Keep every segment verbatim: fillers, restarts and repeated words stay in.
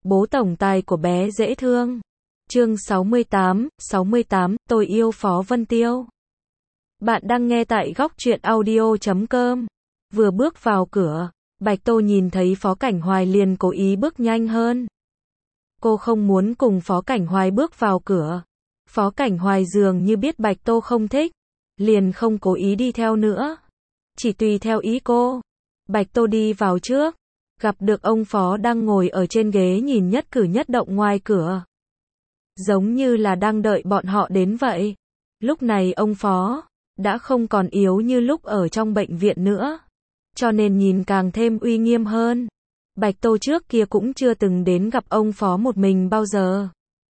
Bố tổng tài của bé dễ thương. Chương sáu mươi tám, sáu mươi tám, tôi yêu Phó Vân Tiêu. Bạn đang nghe tại góc truyện audio chấm com. Vừa bước vào cửa, Bạch Tô nhìn thấy Phó Cảnh Hoài liền cố ý bước nhanh hơn. Cô không muốn cùng Phó Cảnh Hoài bước vào cửa. Phó Cảnh Hoài dường như biết Bạch Tô không thích, liền không cố ý đi theo nữa. Chỉ tùy theo ý cô. Bạch Tô đi vào trước, gặp được ông Phó đang ngồi ở trên ghế nhìn nhất cử nhất động ngoài cửa. Giống như là đang đợi bọn họ đến vậy. Lúc này ông Phó đã không còn yếu như lúc ở trong bệnh viện nữa, cho nên nhìn càng thêm uy nghiêm hơn. Bạch Tô trước kia cũng chưa từng đến gặp ông Phó một mình bao giờ.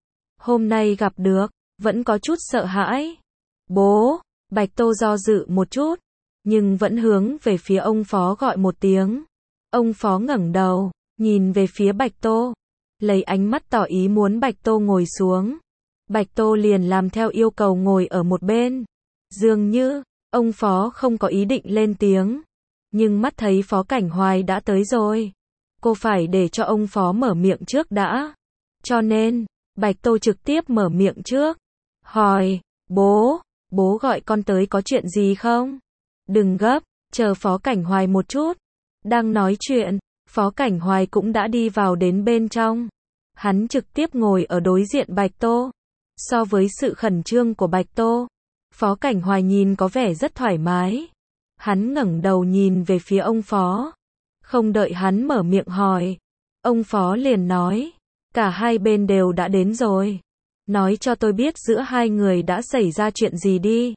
Hôm nay gặp được, vẫn có chút sợ hãi. Bố, Bạch Tô do dự một chút, nhưng vẫn hướng về phía ông Phó gọi một tiếng. Ông Phó ngẩng đầu, nhìn về phía Bạch Tô, lấy ánh mắt tỏ ý muốn Bạch Tô ngồi xuống. Bạch Tô liền làm theo yêu cầu ngồi ở một bên. Dường như, ông Phó không có ý định lên tiếng. Nhưng mắt thấy Phó Cảnh Hoài đã tới rồi. Cô phải để cho ông Phó mở miệng trước đã. Cho nên, Bạch Tô trực tiếp mở miệng trước. Hỏi, bố, bố gọi con tới có chuyện gì không? Đừng gấp, chờ Phó Cảnh Hoài một chút. Đang nói chuyện, Phó Cảnh Hoài cũng đã đi vào đến bên trong. Hắn trực tiếp ngồi ở đối diện Bạch Tô. So với sự khẩn trương của Bạch Tô, Phó Cảnh Hoài nhìn có vẻ rất thoải mái. Hắn ngẩng đầu nhìn về phía ông Phó. Không đợi hắn mở miệng hỏi, ông Phó liền nói, cả hai bên đều đã đến rồi. Nói cho tôi biết giữa hai người đã xảy ra chuyện gì đi.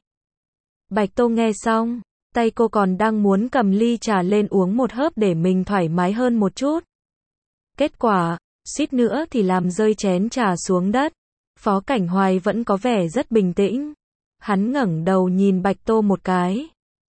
Bạch Tô nghe xong, tay cô còn đang muốn cầm ly trà lên uống một hớp để mình thoải mái hơn một chút. Kết quả, suýt nữa thì làm rơi chén trà xuống đất. Phó Cảnh Hoài vẫn có vẻ rất bình tĩnh. Hắn ngẩng đầu nhìn Bạch Tô một cái.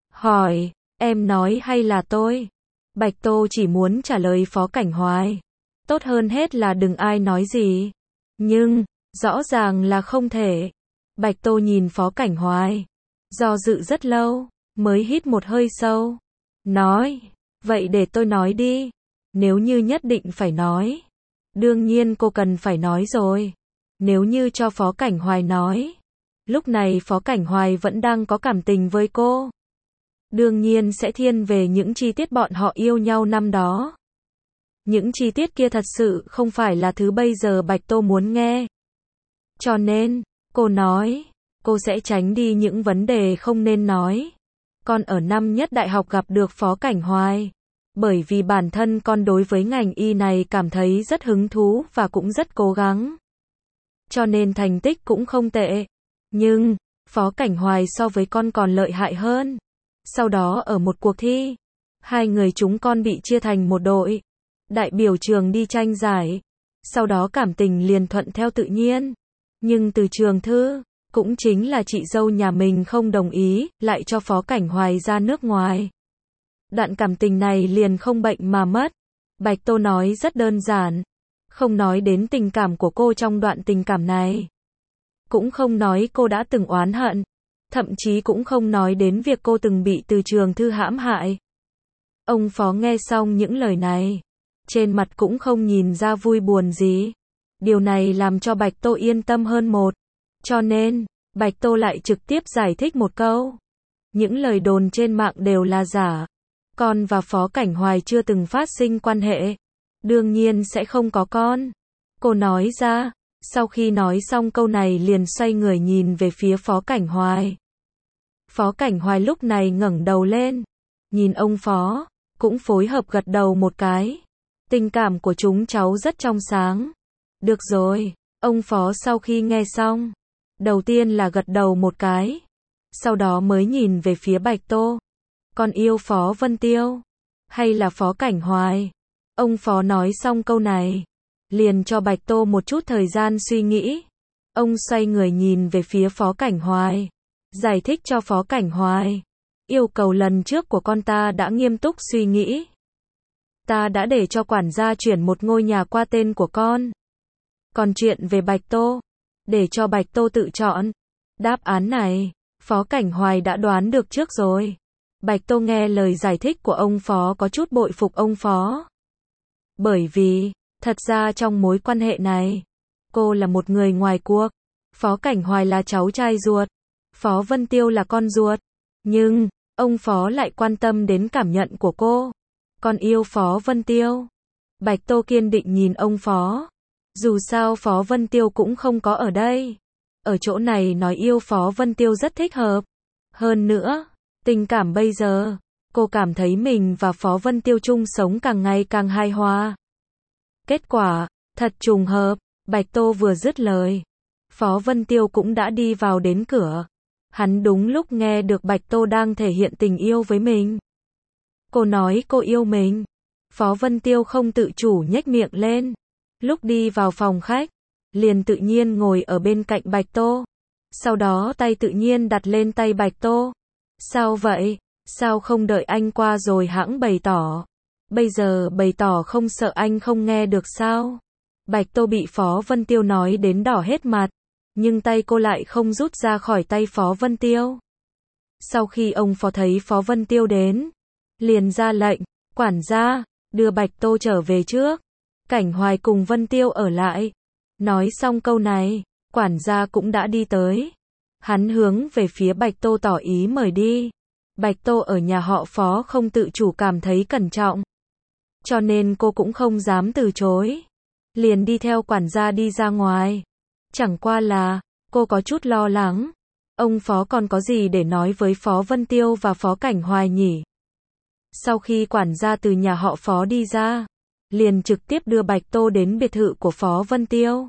Hỏi, em nói hay là tôi? Bạch Tô chỉ muốn trả lời Phó Cảnh Hoài. Tốt hơn hết là đừng ai nói gì. Nhưng, rõ ràng là không thể. Bạch Tô nhìn Phó Cảnh Hoài. Do dự rất lâu, mới hít một hơi sâu. Nói, vậy để tôi nói đi. Nếu như nhất định phải nói. Đương nhiên cô cần phải nói rồi. Nếu như cho Phó Cảnh Hoài nói. Lúc này Phó Cảnh Hoài vẫn đang có cảm tình với cô. Đương nhiên sẽ thiên về những chi tiết bọn họ yêu nhau năm đó. Những chi tiết kia thật sự không phải là thứ bây giờ Bạch Tô muốn nghe. Cho nên, cô nói, cô sẽ tránh đi những vấn đề không nên nói. Con ở năm nhất đại học gặp được Phó Cảnh Hoài. Bởi vì bản thân con đối với ngành y này cảm thấy rất hứng thú và cũng rất cố gắng. Cho nên thành tích cũng không tệ. Nhưng, Phó Cảnh Hoài so với con còn lợi hại hơn. Sau đó ở một cuộc thi, hai người chúng con bị chia thành một đội. Đại biểu trường đi tranh giải. Sau đó cảm tình liền thuận theo tự nhiên. Nhưng từ trường Thư, cũng chính là chị dâu nhà mình không đồng ý, lại cho Phó Cảnh Hoài ra nước ngoài. Đoạn cảm tình này liền không bệnh mà mất. Bạch Tô nói rất đơn giản. Không nói đến tình cảm của cô trong đoạn tình cảm này. Cũng không nói cô đã từng oán hận. Thậm chí cũng không nói đến việc cô từng bị từ trường Thư hãm hại. Ông Phó nghe xong những lời này. Trên mặt cũng không nhìn ra vui buồn gì. Điều này làm cho Bạch Tô yên tâm hơn một. Cho nên, Bạch Tô lại trực tiếp giải thích một câu. Những lời đồn trên mạng đều là giả. Con và Phó Cảnh Hoài chưa từng phát sinh quan hệ. Đương nhiên sẽ không có con. Cô nói ra. Sau khi nói xong câu này liền xoay người nhìn về phía Phó Cảnh Hoài. Phó Cảnh Hoài lúc này ngẩng đầu lên. Nhìn ông Phó, cũng phối hợp gật đầu một cái. Tình cảm của chúng cháu rất trong sáng. Được rồi, ông Phó sau khi nghe xong. Đầu tiên là gật đầu một cái. Sau đó mới nhìn về phía Bạch Tô. Con yêu Phó Vân Tiêu. Hay là Phó Cảnh Hoài? Ông Phó nói xong câu này. Liền cho Bạch Tô một chút thời gian suy nghĩ. Ông xoay người nhìn về phía Phó Cảnh Hoài. Giải thích cho Phó Cảnh Hoài. Yêu cầu lần trước của con ta đã nghiêm túc suy nghĩ. Ta đã để cho quản gia chuyển một ngôi nhà qua tên của con. Còn chuyện về Bạch Tô, để cho Bạch Tô tự chọn. Đáp án này, Phó Cảnh Hoài đã đoán được trước rồi. Bạch Tô nghe lời giải thích của ông Phó có chút bội phục ông Phó. Bởi vì, Thật ra trong mối quan hệ này, cô là một người ngoài cuộc. Phó Cảnh Hoài là cháu trai ruột, Phó Vân Tiêu là con ruột. Nhưng, ông Phó lại quan tâm đến cảm nhận của cô. Con yêu Phó Vân Tiêu. Bạch Tô kiên định nhìn ông Phó. Dù sao Phó Vân Tiêu cũng không có ở đây. Ở chỗ này nói yêu Phó Vân Tiêu rất thích hợp. Hơn nữa, tình cảm bây giờ, cô cảm thấy mình và Phó Vân Tiêu chung sống càng ngày càng hài hòa. Kết quả, thật trùng hợp, Bạch Tô vừa dứt lời, Phó Vân Tiêu cũng đã đi vào đến cửa. Hắn đúng lúc nghe được Bạch Tô đang thể hiện tình yêu với mình. Cô nói cô yêu mình. Phó Vân Tiêu không tự chủ nhếch miệng lên. Lúc đi vào phòng khách, liền tự nhiên ngồi ở bên cạnh Bạch Tô. Sau đó tay tự nhiên đặt lên tay Bạch Tô. Sao vậy? Sao không đợi anh qua rồi hãng bày tỏ? Bây giờ bày tỏ không sợ anh không nghe được sao? Bạch Tô bị Phó Vân Tiêu nói đến đỏ hết mặt. Nhưng tay cô lại không rút ra khỏi tay Phó Vân Tiêu. Sau khi ông Phó thấy Phó Vân Tiêu đến, liền ra lệnh, quản gia, đưa Bạch Tô trở về trước. Cảnh Hoài cùng Vân Tiêu ở lại. Nói xong câu này, quản gia cũng đã đi tới. Hắn hướng về phía Bạch Tô tỏ ý mời đi. Bạch Tô ở nhà họ Phó không tự chủ cảm thấy cẩn trọng. Cho nên cô cũng không dám từ chối. Liền đi theo quản gia đi ra ngoài. Chẳng qua là, cô có chút lo lắng. Ông Phó còn có gì để nói với Phó Vân Tiêu và Phó Cảnh Hoài nhỉ? Sau khi quản gia từ nhà họ Phó đi ra, liền trực tiếp đưa Bạch Tô đến biệt thự của Phó Vân Tiêu.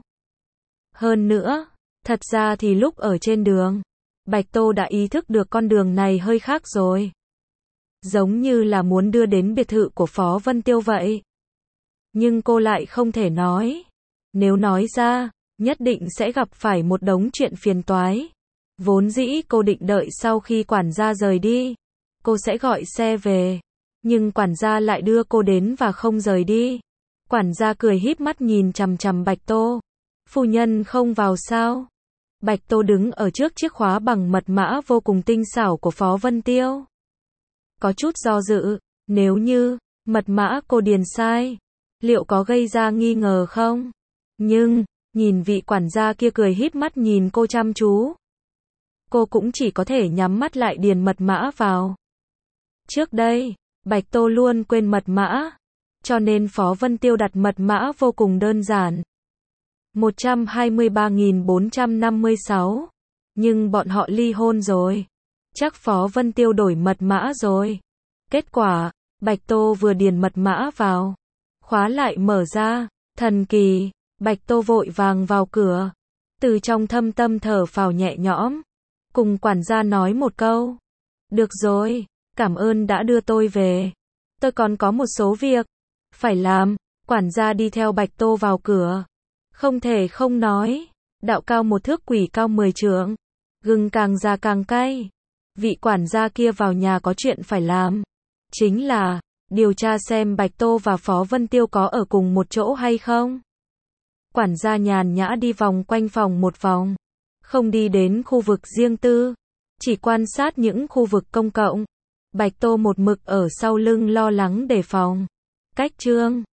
Hơn nữa, thật ra thì lúc ở trên đường, Bạch Tô đã ý thức được con đường này hơi khác rồi. Giống như là muốn đưa đến biệt thự của Phó Vân Tiêu vậy. Nhưng cô lại không thể nói. Nếu nói ra, nhất định sẽ gặp phải một đống chuyện phiền toái. Vốn dĩ cô định đợi sau khi quản gia rời đi, cô sẽ gọi xe về. Nhưng quản gia lại đưa cô đến và không rời đi. Quản gia cười híp mắt nhìn chằm chằm Bạch Tô. Phu nhân không vào sao? Bạch Tô đứng ở trước chiếc khóa bằng mật mã vô cùng tinh xảo của Phó Vân Tiêu. Có chút do dự, nếu như mật mã cô điền sai, liệu có gây ra nghi ngờ không? Nhưng, nhìn vị quản gia kia cười híp mắt nhìn cô chăm chú. Cô cũng chỉ có thể nhắm mắt lại điền mật mã vào. Trước đây, Bạch Tô luôn quên mật mã, cho nên Phó Vân Tiêu đặt mật mã vô cùng đơn giản. một trăm hai mươi ba nghìn bốn trăm năm mươi sáu. Nhưng bọn họ ly hôn rồi. Chắc Phó Vân Tiêu đổi mật mã rồi. Kết quả, Bạch Tô vừa điền mật mã vào, khóa lại mở ra, thần kỳ, Bạch Tô vội vàng vào cửa. Từ trong thâm tâm thở phào nhẹ nhõm, cùng quản gia nói một câu. Được rồi, cảm ơn đã đưa tôi về. Tôi còn có một số việc phải làm. Quản gia đi theo Bạch Tô vào cửa. Không thể không nói, đạo cao một thước quỷ cao mười trượng, gừng càng già càng cay. Vị quản gia kia vào nhà có chuyện phải làm, chính là điều tra xem Bạch Tô và Phó Vân Tiêu có ở cùng một chỗ hay không. Quản gia nhàn nhã đi vòng quanh phòng một vòng, không đi đến khu vực riêng tư, chỉ quan sát những khu vực công cộng. Bạch Tô một mực ở sau lưng lo lắng đề phòng. Cách chương